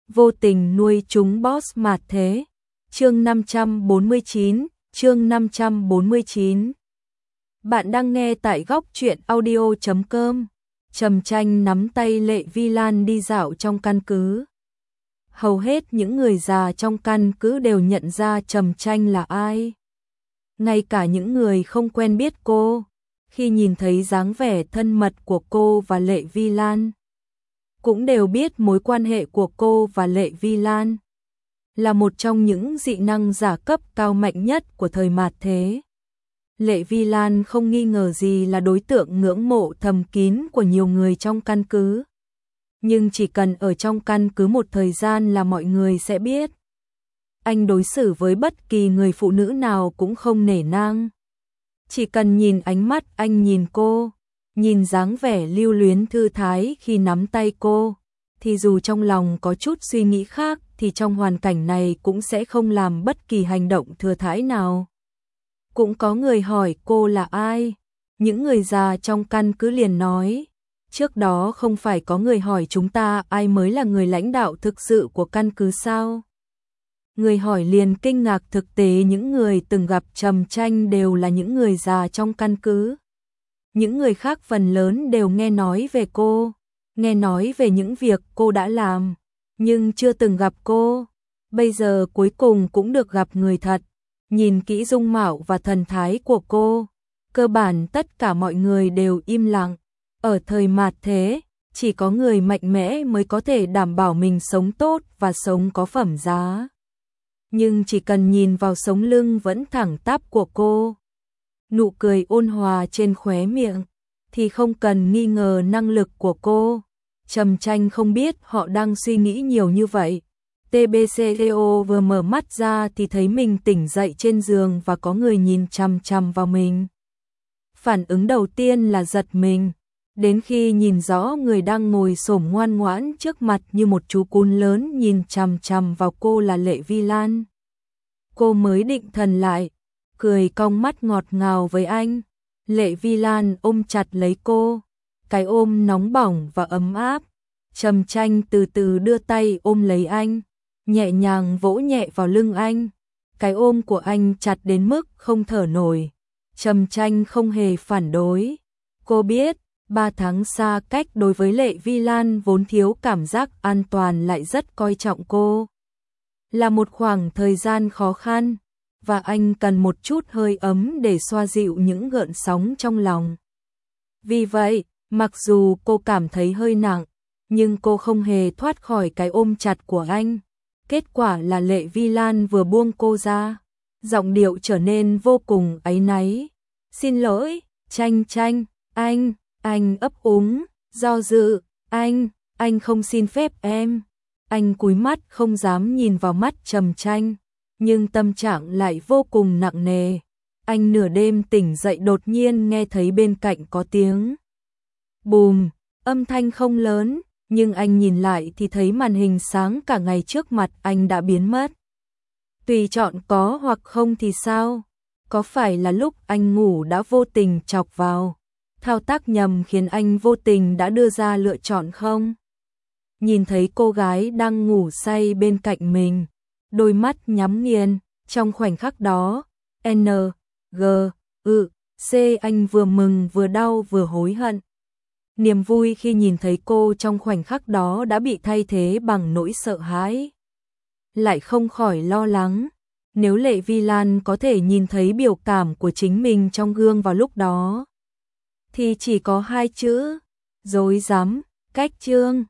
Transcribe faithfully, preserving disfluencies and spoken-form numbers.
vô tình nuôi chúng boss mạt thế. Chương năm trăm bốn mươi chín, chương năm trăm bốn mươi chín. Bạn đang nghe tại góc truyện audio chấm com. Trầm Tranh nắm tay Lệ Vi Lan đi dạo trong căn cứ. Hầu hết những người già trong căn cứ đều nhận ra Trầm Tranh là ai. Ngay cả những người không quen biết cô, khi nhìn thấy dáng vẻ thân mật của cô và Lệ Vi Lan, cũng đều biết mối quan hệ của cô và Lệ Vi Lan là một trong những dị năng giả cấp cao mạnh nhất của thời mạt thế. Lệ Vi Lan không nghi ngờ gì là đối tượng ngưỡng mộ thầm kín của nhiều người trong căn cứ. Nhưng chỉ cần ở trong căn cứ một thời gian là mọi người sẽ biết. Anh đối xử với bất kỳ người phụ nữ nào cũng không nể nang. Chỉ cần nhìn ánh mắt anh nhìn cô, nhìn dáng vẻ lưu luyến thư thái khi nắm tay cô, thì dù trong lòng có chút suy nghĩ khác thì trong hoàn cảnh này cũng sẽ không làm bất kỳ hành động thừa thãi nào. Cũng có người hỏi cô là ai, những người già trong căn cứ liền nói, trước đó không phải có người hỏi chúng ta ai mới là người lãnh đạo thực sự của căn cứ sao? Người hỏi liền kinh ngạc, thực tế những người từng gặp Trầm Tranh đều là những người già trong căn cứ. Những người khác phần lớn đều nghe nói về cô, nghe nói về những việc cô đã làm, nhưng chưa từng gặp cô. Bây giờ cuối cùng cũng được gặp người thật. Nhìn kỹ dung mạo và thần thái của cô, cơ bản tất cả mọi người đều im lặng. Ở thời mạt thế, chỉ có người mạnh mẽ mới có thể đảm bảo mình sống tốt và sống có phẩm giá. Nhưng chỉ cần nhìn vào sống lưng vẫn thẳng tắp của cô, nụ cười ôn hòa trên khóe miệng, thì không cần nghi ngờ năng lực của cô. Trầm Tranh không biết họ đang suy nghĩ nhiều như vậy. tê bê xê tê o vừa mở mắt ra thì thấy mình tỉnh dậy trên giường và có người nhìn chằm chằm vào mình. Phản ứng đầu tiên là giật mình, đến khi nhìn rõ người đang ngồi xổm ngoan ngoãn trước mặt như một chú cún lớn nhìn chằm chằm vào cô là Lệ Vi Lan. Cô mới định thần lại, cười cong mắt ngọt ngào với anh. Lệ Vi Lan ôm chặt lấy cô, cái ôm nóng bỏng và ấm áp. Trầm Tranh từ từ đưa tay ôm lấy anh, nhẹ nhàng vỗ nhẹ vào lưng anh. Cái ôm của anh chặt đến mức không thở nổi. Trầm Tranh không hề phản đối. Cô biết, ba tháng xa cách đối với Lệ Vi Lan vốn thiếu cảm giác an toàn lại rất coi trọng cô. Là một khoảng thời gian khó khăn, và anh cần một chút hơi ấm để xoa dịu những gợn sóng trong lòng. Vì vậy, mặc dù cô cảm thấy hơi nặng, nhưng cô không hề thoát khỏi cái ôm chặt của anh. Kết quả là Lệ Vi Lan vừa buông cô ra, giọng điệu trở nên vô cùng áy náy. Xin lỗi, Tranh Tranh, anh, anh ấp úng, do dự, anh, anh không xin phép em. Anh cúi mắt không dám nhìn vào mắt Trầm Tranh, nhưng tâm trạng lại vô cùng nặng nề. Anh nửa đêm tỉnh dậy đột nhiên nghe thấy bên cạnh có tiếng bùm, âm thanh không lớn, nhưng anh nhìn lại thì thấy màn hình sáng cả ngày trước mặt anh đã biến mất. Tùy chọn có hoặc không thì sao? Có phải là lúc anh ngủ đã vô tình chọc vào thao tác nhầm khiến anh vô tình đã đưa ra lựa chọn không? Nhìn thấy cô gái đang ngủ say bên cạnh mình, đôi mắt nhắm nghiền, trong khoảnh khắc đó, N, G, ư, C anh vừa mừng vừa đau vừa hối hận. Niềm vui khi nhìn thấy cô trong khoảnh khắc đó đã bị thay thế bằng nỗi sợ hãi. Lại không khỏi lo lắng, nếu Lệ Vi Lan có thể nhìn thấy biểu cảm của chính mình trong gương vào lúc đó, thì chỉ có hai chữ, rối rắm, cách chương.